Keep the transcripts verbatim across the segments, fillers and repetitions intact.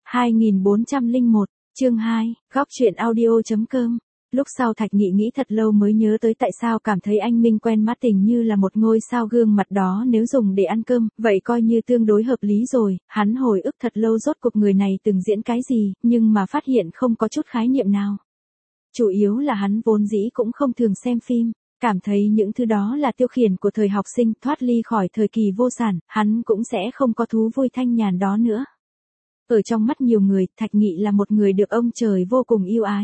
hai nghìn bốn trăm lẻ một, chương hai, góc truyện audio.com. Lúc sau Thạch Nghị nghĩ thật lâu mới nhớ tới tại sao cảm thấy anh Minh quen mắt tình như là một ngôi sao gương mặt đó nếu dùng để ăn cơm, vậy coi như tương đối hợp lý rồi. Hắn hồi ức thật lâu rốt cuộc người này từng diễn cái gì, nhưng mà phát hiện không có chút khái niệm nào. Chủ yếu là hắn vốn dĩ cũng không thường xem phim, cảm thấy những thứ đó là tiêu khiển của thời học sinh, thoát ly khỏi thời kỳ vô sản, hắn cũng sẽ không có thú vui thanh nhàn đó nữa. Ở trong mắt nhiều người, Thạch Nghị là một người được ông trời vô cùng yêu ái.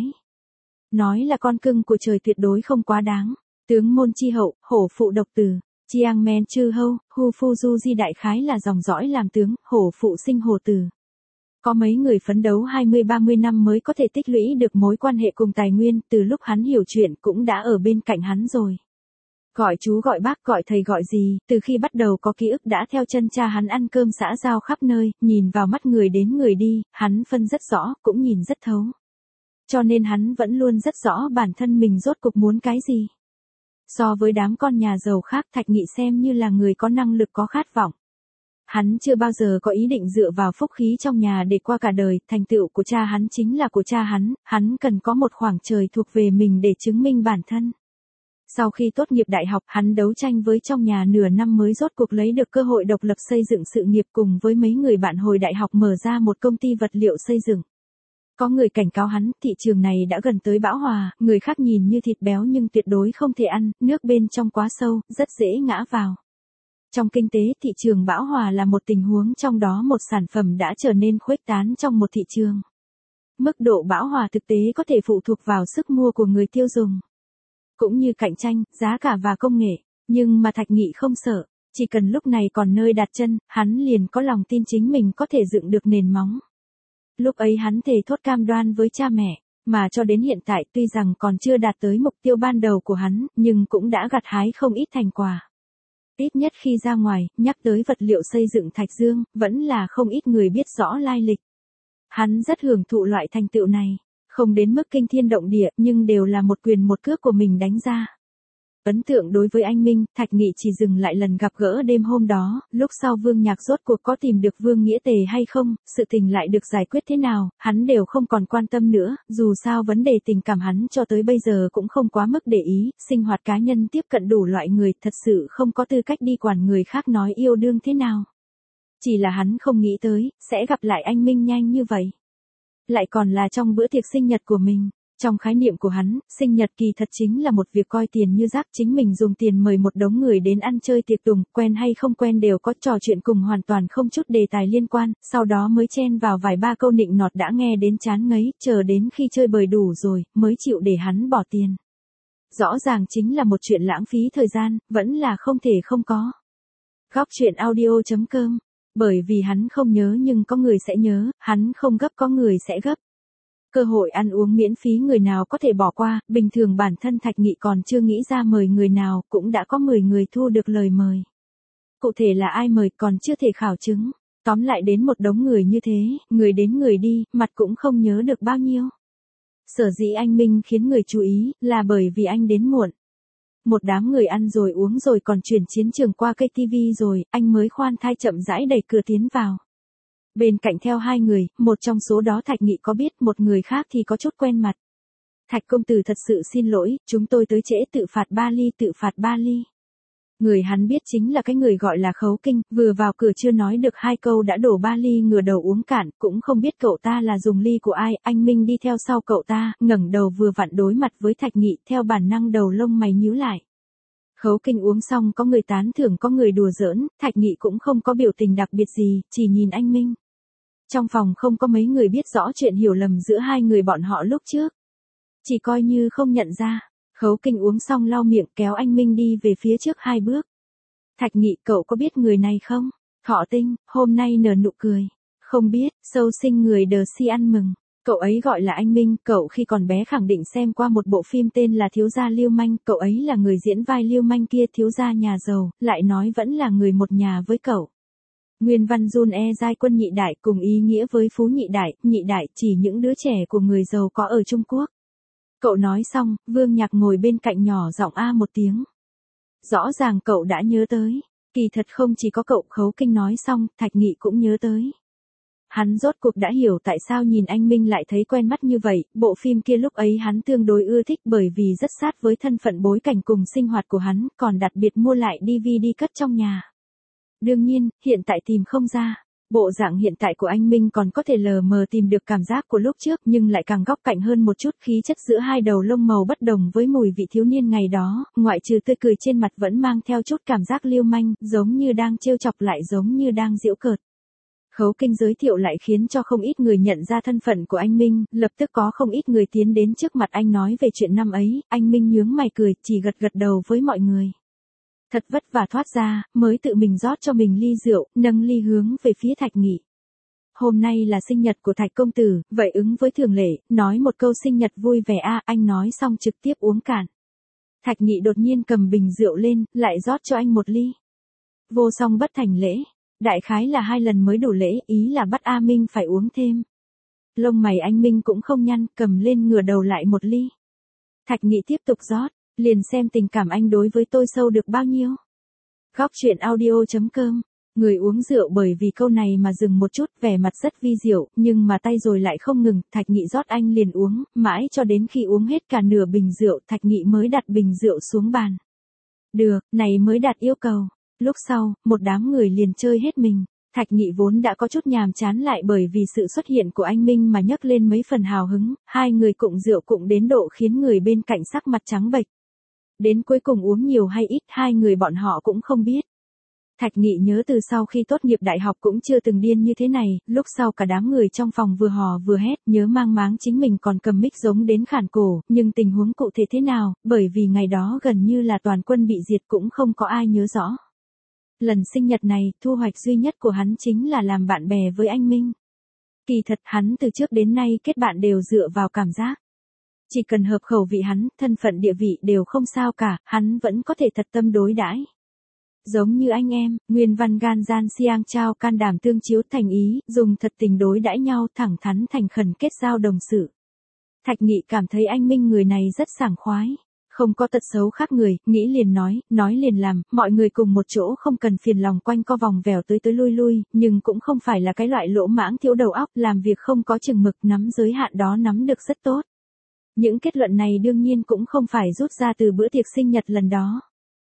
Nói là con cưng của trời tuyệt đối không quá đáng. Tướng môn chi hậu, hổ phụ độc tử, Chiang Men chư hâu, Hu Phu Du Di đại khái là dòng dõi làm tướng, hổ phụ sinh hổ tử. Có mấy người phấn đấu hai mươi ba mươi năm mới có thể tích lũy được mối quan hệ cùng tài nguyên, từ lúc hắn hiểu chuyện cũng đã ở bên cạnh hắn rồi. Gọi chú gọi bác gọi thầy gọi gì, từ khi bắt đầu có ký ức đã theo chân cha hắn ăn cơm xã giao khắp nơi, nhìn vào mắt người đến người đi, hắn phân rất rõ, cũng nhìn rất thấu. Cho nên hắn vẫn luôn rất rõ bản thân mình rốt cuộc muốn cái gì. So với đám con nhà giàu khác, Thạch Nghị xem như là người có năng lực có khát vọng. Hắn chưa bao giờ có ý định dựa vào phúc khí trong nhà để qua cả đời, thành tựu của cha hắn chính là của cha hắn, hắn cần có một khoảng trời thuộc về mình để chứng minh bản thân. Sau khi tốt nghiệp đại học, hắn đấu tranh với trong nhà nửa năm mới rốt cuộc lấy được cơ hội độc lập xây dựng sự nghiệp cùng với mấy người bạn hồi đại học mở ra một công ty vật liệu xây dựng. Có người cảnh cáo hắn, thị trường này đã gần tới bão hòa, người khác nhìn như thịt béo nhưng tuyệt đối không thể ăn, nước bên trong quá sâu, rất dễ ngã vào. Trong kinh tế, thị trường bão hòa là một tình huống trong đó một sản phẩm đã trở nên khuếch tán trong một thị trường. Mức độ bão hòa thực tế có thể phụ thuộc vào sức mua của người tiêu dùng, cũng như cạnh tranh, giá cả và công nghệ, nhưng mà Thạch Nghị không sợ, chỉ cần lúc này còn nơi đặt chân, hắn liền có lòng tin chính mình có thể dựng được nền móng. Lúc ấy hắn thề thốt cam đoan với cha mẹ, mà cho đến hiện tại tuy rằng còn chưa đạt tới mục tiêu ban đầu của hắn, nhưng cũng đã gặt hái không ít thành quả. Ít nhất khi ra ngoài, nhắc tới vật liệu xây dựng Thạch Dương, vẫn là không ít người biết rõ lai lịch. Hắn rất hưởng thụ loại thành tựu này, không đến mức kinh thiên động địa, nhưng đều là một quyền một cước của mình đánh ra. Ấn tượng đối với anh Minh, Thạch Nghị chỉ dừng lại lần gặp gỡ đêm hôm đó, lúc sau Vương Nhạc rốt cuộc có tìm được Vương Nghĩa Tề hay không, sự tình lại được giải quyết thế nào, hắn đều không còn quan tâm nữa, dù sao vấn đề tình cảm hắn cho tới bây giờ cũng không quá mức để ý, sinh hoạt cá nhân tiếp cận đủ loại người, thật sự không có tư cách đi quản người khác nói yêu đương thế nào. Chỉ là hắn không nghĩ tới, sẽ gặp lại anh Minh nhanh như vậy. Lại còn là trong bữa tiệc sinh nhật của mình. Trong khái niệm của hắn, sinh nhật kỳ thật chính là một việc coi tiền như rác, chính mình dùng tiền mời một đống người đến ăn chơi tiệc tùng, quen hay không quen đều có trò chuyện cùng hoàn toàn không chút đề tài liên quan, sau đó mới chen vào vài ba câu nịnh nọt đã nghe đến chán ngấy, chờ đến khi chơi bời đủ rồi, mới chịu để hắn bỏ tiền. Rõ ràng chính là một chuyện lãng phí thời gian, vẫn là không thể không có. Góc truyện audio.com, bởi vì hắn không nhớ nhưng có người sẽ nhớ, hắn không gấp có người sẽ gấp. Cơ hội ăn uống miễn phí người nào có thể bỏ qua, bình thường bản thân Thạch Nghị còn chưa nghĩ ra mời người nào, cũng đã có mười người thu được lời mời. Cụ thể là ai mời còn chưa thể khảo chứng, tóm lại đến một đống người như thế, người đến người đi, mặt cũng không nhớ được bao nhiêu. Sở dĩ anh Minh khiến người chú ý, là bởi vì anh đến muộn. Một đám người ăn rồi uống rồi còn chuyển chiến trường qua cây tivi rồi, anh mới khoan thai chậm rãi đẩy cửa tiến vào. Bên cạnh theo hai người, một trong số đó Thạch Nghị có biết, một người khác thì có chút quen mặt. Thạch công tử thật sự xin lỗi, chúng tôi tới trễ, tự phạt ba ly tự phạt ba ly. Người hắn biết chính là cái người gọi là Khấu Kinh, vừa vào cửa chưa nói được hai câu đã đổ ba ly ngửa đầu uống cạn, cũng không biết cậu ta là dùng ly của ai, anh Minh đi theo sau cậu ta, ngẩng đầu vừa vặn đối mặt với Thạch Nghị, theo bản năng đầu lông mày nhíu lại. Khấu Kinh uống xong có người tán thưởng có người đùa giỡn, Thạch Nghị cũng không có biểu tình đặc biệt gì, chỉ nhìn anh Minh. Trong phòng không có mấy người biết rõ chuyện hiểu lầm giữa hai người bọn họ lúc trước. Chỉ coi như không nhận ra, Khấu Kinh uống xong lau miệng kéo anh Minh đi về phía trước hai bước. Thạch Nghị, cậu có biết người này không? Thọ Tinh, hôm nay nở nụ cười. Không biết, sâu sinh người đờ si ăn mừng. Cậu ấy gọi là anh Minh, cậu khi còn bé khẳng định xem qua một bộ phim tên là Thiếu gia Lưu Manh, cậu ấy là người diễn vai Lưu Manh kia, thiếu gia nhà giàu, lại nói vẫn là người một nhà với cậu. Nguyên văn Jun e giai quân nhị đại cùng ý nghĩa với phú nhị đại, nhị đại chỉ những đứa trẻ của người giàu có ở Trung Quốc. Cậu nói xong, Vương Nhạc ngồi bên cạnh nhỏ giọng a một tiếng. Rõ ràng cậu đã nhớ tới, kỳ thật không chỉ có cậu. Khấu Kinh nói xong, Thạch Nghị cũng nhớ tới. Hắn rốt cuộc đã hiểu tại sao nhìn anh Minh lại thấy quen mắt như vậy, bộ phim kia lúc ấy hắn tương đối ưa thích bởi vì rất sát với thân phận bối cảnh cùng sinh hoạt của hắn, còn đặc biệt mua lại đê vê đê cất trong nhà. Đương nhiên, hiện tại tìm không ra. Bộ dạng hiện tại của anh Minh còn có thể lờ mờ tìm được cảm giác của lúc trước nhưng lại càng góc cạnh hơn một chút, khí chất giữa hai đầu lông màu bất đồng với mùi vị thiếu niên ngày đó, ngoại trừ tươi cười trên mặt vẫn mang theo chút cảm giác liêu manh, giống như đang trêu chọc lại giống như đang giễu cợt. Khấu Kinh giới thiệu lại khiến cho không ít người nhận ra thân phận của anh Minh, lập tức có không ít người tiến đến trước mặt anh nói về chuyện năm ấy, anh Minh nhướng mày cười, chỉ gật gật đầu với mọi người. Thật vất vả thoát ra, mới tự mình rót cho mình ly rượu, nâng ly hướng về phía Thạch Nghị. Hôm nay là sinh nhật của Thạch công tử, vậy ứng với thường lệ, nói một câu sinh nhật vui vẻ a, anh nói xong trực tiếp uống cạn. Thạch Nghị đột nhiên cầm bình rượu lên, lại rót cho anh một ly. Vô song bất thành lễ, đại khái là hai lần mới đủ lễ, ý là bắt A Minh phải uống thêm. Lông mày anh Minh cũng không nhăn, cầm lên ngửa đầu lại một ly. Thạch Nghị tiếp tục rót. Liền xem tình cảm anh đối với tôi sâu được bao nhiêu. Góc chuyện audio chấm com. Người uống rượu bởi vì câu này mà dừng một chút, vẻ mặt rất vi diệu, nhưng mà tay rồi lại không ngừng, Thạch Nghị rót anh liền uống, mãi cho đến khi uống hết cả nửa bình rượu, Thạch Nghị mới đặt bình rượu xuống bàn. Được, này mới đạt yêu cầu. Lúc sau, một đám người liền chơi hết mình. Thạch Nghị vốn đã có chút nhàm chán lại bởi vì sự xuất hiện của anh Minh mà nhấc lên mấy phần hào hứng, hai người cụng rượu cụng đến độ khiến người bên cạnh sắc mặt trắng bệch. Đến cuối cùng uống nhiều hay ít hai người bọn họ cũng không biết. Thạch Nghị nhớ từ sau khi tốt nghiệp đại học cũng chưa từng điên như thế này, lúc sau cả đám người trong phòng vừa hò vừa hét, nhớ mang máng chính mình còn cầm mic giống đến khản cổ, nhưng tình huống cụ thể thế nào, bởi vì ngày đó gần như là toàn quân bị diệt cũng không có ai nhớ rõ. Lần sinh nhật này, thu hoạch duy nhất của hắn chính là làm bạn bè với anh Minh. Kỳ thật hắn từ trước đến nay kết bạn đều dựa vào cảm giác. Chỉ cần hợp khẩu vị hắn, thân phận địa vị đều không sao cả, hắn vẫn có thể thật tâm đối đãi. Giống như anh em, nguyên văn gan gian xiang trao can đảm tương chiếu thành ý, dùng thật tình đối đãi nhau thẳng thắn thành khẩn kết giao đồng sự. Thạch Nghị cảm thấy anh Minh người này rất sảng khoái. Không có tật xấu khác người, nghĩ liền nói, nói liền làm, mọi người cùng một chỗ không cần phiền lòng quanh co vòng vèo tới tới lui lui, nhưng cũng không phải là cái loại lỗ mãng thiếu đầu óc, làm việc không có chừng mực, nắm giới hạn đó nắm được rất tốt. Những kết luận này đương nhiên cũng không phải rút ra từ bữa tiệc sinh nhật lần đó.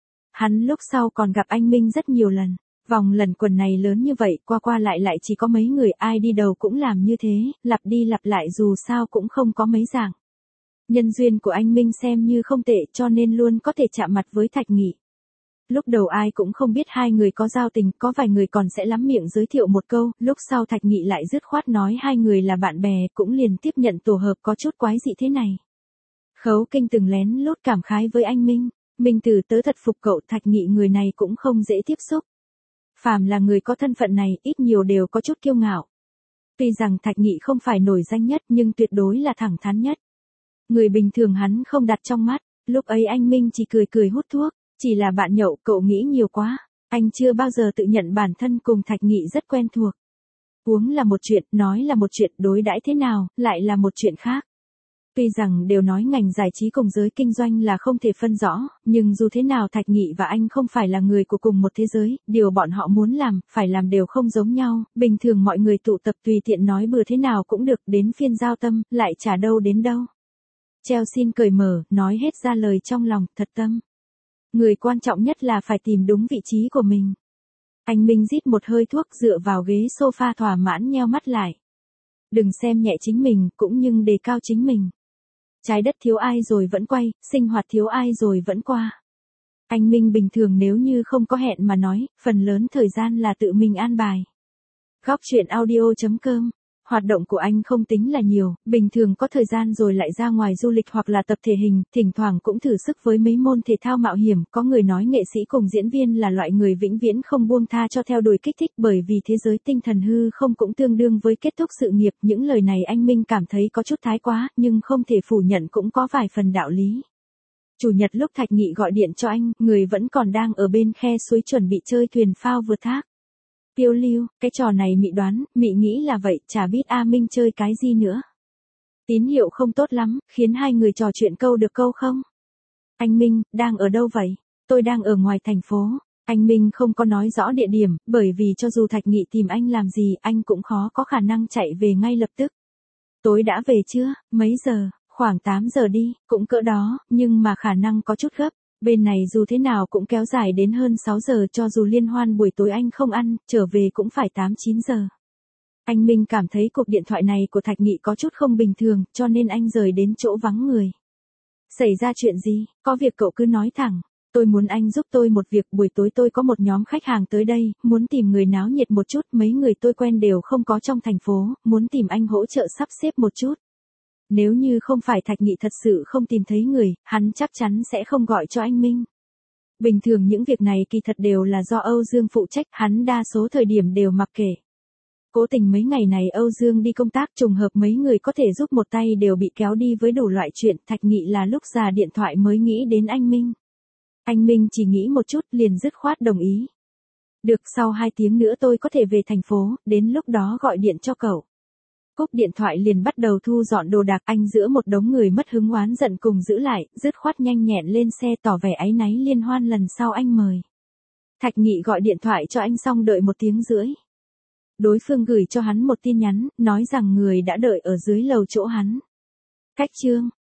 Hắn lúc sau còn gặp anh Minh rất nhiều lần, vòng lần quần này lớn như vậy, qua qua lại lại chỉ có mấy người, ai đi đầu cũng làm như thế, lặp đi lặp lại dù sao cũng không có mấy dạng. Nhân duyên của anh Minh xem như không tệ cho nên luôn có thể chạm mặt với Thạch Nghị. Lúc đầu ai cũng không biết hai người có giao tình, có vài người còn sẽ lắm miệng giới thiệu một câu, lúc sau Thạch Nghị lại dứt khoát nói hai người là bạn bè, cũng liền tiếp nhận tổ hợp có chút quái dị thế này. Khấu Kinh từng lén lút cảm khái với anh Minh, Minh Tử tớ thật phục cậu, Thạch Nghị người này cũng không dễ tiếp xúc. Phàm là người có thân phận này, ít nhiều đều có chút kiêu ngạo. Tuy rằng Thạch Nghị không phải nổi danh nhất nhưng tuyệt đối là thẳng thắn nhất. Người bình thường hắn không đặt trong mắt, lúc ấy anh Minh chỉ cười cười hút thuốc, chỉ là bạn nhậu, cậu nghĩ nhiều quá, anh chưa bao giờ tự nhận bản thân cùng Thạch Nghị rất quen thuộc. Uống là một chuyện, nói là một chuyện, đối đãi thế nào, lại là một chuyện khác. Tuy rằng đều nói ngành giải trí cùng giới kinh doanh là không thể phân rõ, nhưng dù thế nào Thạch Nghị và anh không phải là người của cùng một thế giới, điều bọn họ muốn làm, phải làm đều không giống nhau, bình thường mọi người tụ tập tùy tiện nói bừa thế nào cũng được, đến phiên giao tâm, lại chả đâu đến đâu. Treo xin cởi mở, nói hết ra lời trong lòng, thật tâm. Người quan trọng nhất là phải tìm đúng vị trí của mình. Anh Minh rít một hơi thuốc dựa vào ghế sofa thỏa mãn nheo mắt lại. Đừng xem nhẹ chính mình, cũng nhưng đề cao chính mình. Trái đất thiếu ai rồi vẫn quay, sinh hoạt thiếu ai rồi vẫn qua. Anh Minh bình thường nếu như không có hẹn mà nói, phần lớn thời gian là tự mình an bài. Góc chuyện audio chấm com. Hoạt động của anh không tính là nhiều, bình thường có thời gian rồi lại ra ngoài du lịch hoặc là tập thể hình, thỉnh thoảng cũng thử sức với mấy môn thể thao mạo hiểm, có người nói nghệ sĩ cùng diễn viên là loại người vĩnh viễn không buông tha cho theo đuổi kích thích bởi vì thế giới tinh thần hư không cũng tương đương với kết thúc sự nghiệp, những lời này anh Minh cảm thấy có chút thái quá, nhưng không thể phủ nhận cũng có vài phần đạo lý. Chủ nhật lúc Thạch Nghị gọi điện cho anh, người vẫn còn đang ở bên khe suối chuẩn bị chơi thuyền phao vượt thác. Tiêu lưu, cái trò này mị đoán, mị nghĩ là vậy, chả biết A Minh chơi cái gì nữa. Tín hiệu không tốt lắm, khiến hai người trò chuyện câu được câu không. Anh Minh, đang ở đâu vậy? Tôi đang ở ngoài thành phố. Anh Minh không có nói rõ địa điểm, bởi vì cho dù Thạch Nghị tìm anh làm gì, anh cũng khó có khả năng chạy về ngay lập tức. Tối đã về chưa, mấy giờ, khoảng tám giờ đi, cũng cỡ đó, nhưng mà khả năng có chút gấp. Bên này dù thế nào cũng kéo dài đến hơn sáu giờ, cho dù liên hoan buổi tối anh không ăn, trở về cũng phải tám chín giờ. Anh Minh cảm thấy cuộc điện thoại này của Thạch Nghị có chút không bình thường, cho nên anh rời đến chỗ vắng người. Xảy ra chuyện gì, có việc cậu cứ nói thẳng. Tôi muốn anh giúp tôi một việc, buổi tối tôi có một nhóm khách hàng tới đây, muốn tìm người náo nhiệt một chút, mấy người tôi quen đều không có trong thành phố, muốn tìm anh hỗ trợ sắp xếp một chút. Nếu như không phải Thạch Nghị thật sự không tìm thấy người, hắn chắc chắn sẽ không gọi cho anh Minh. Bình thường những việc này kỳ thật đều là do Âu Dương phụ trách, hắn đa số thời điểm đều mặc kệ. Cố tình mấy ngày này Âu Dương đi công tác, trùng hợp mấy người có thể giúp một tay đều bị kéo đi với đủ loại chuyện, Thạch Nghị là lúc ra điện thoại mới nghĩ đến anh Minh. Anh Minh chỉ nghĩ một chút liền dứt khoát đồng ý. Được, sau hai tiếng nữa tôi có thể về thành phố, đến lúc đó gọi điện cho cậu. Cúp điện thoại liền bắt đầu thu dọn đồ đạc, anh giữa một đống người mất hứng oán giận cùng giữ lại, dứt khoát nhanh nhẹn lên xe tỏ vẻ áy náy liên hoan lần sau anh mời. Thạch Nghị gọi điện thoại cho anh xong đợi một tiếng rưỡi. Đối phương gửi cho hắn một tin nhắn, nói rằng người đã đợi ở dưới lầu chỗ hắn. Cách chương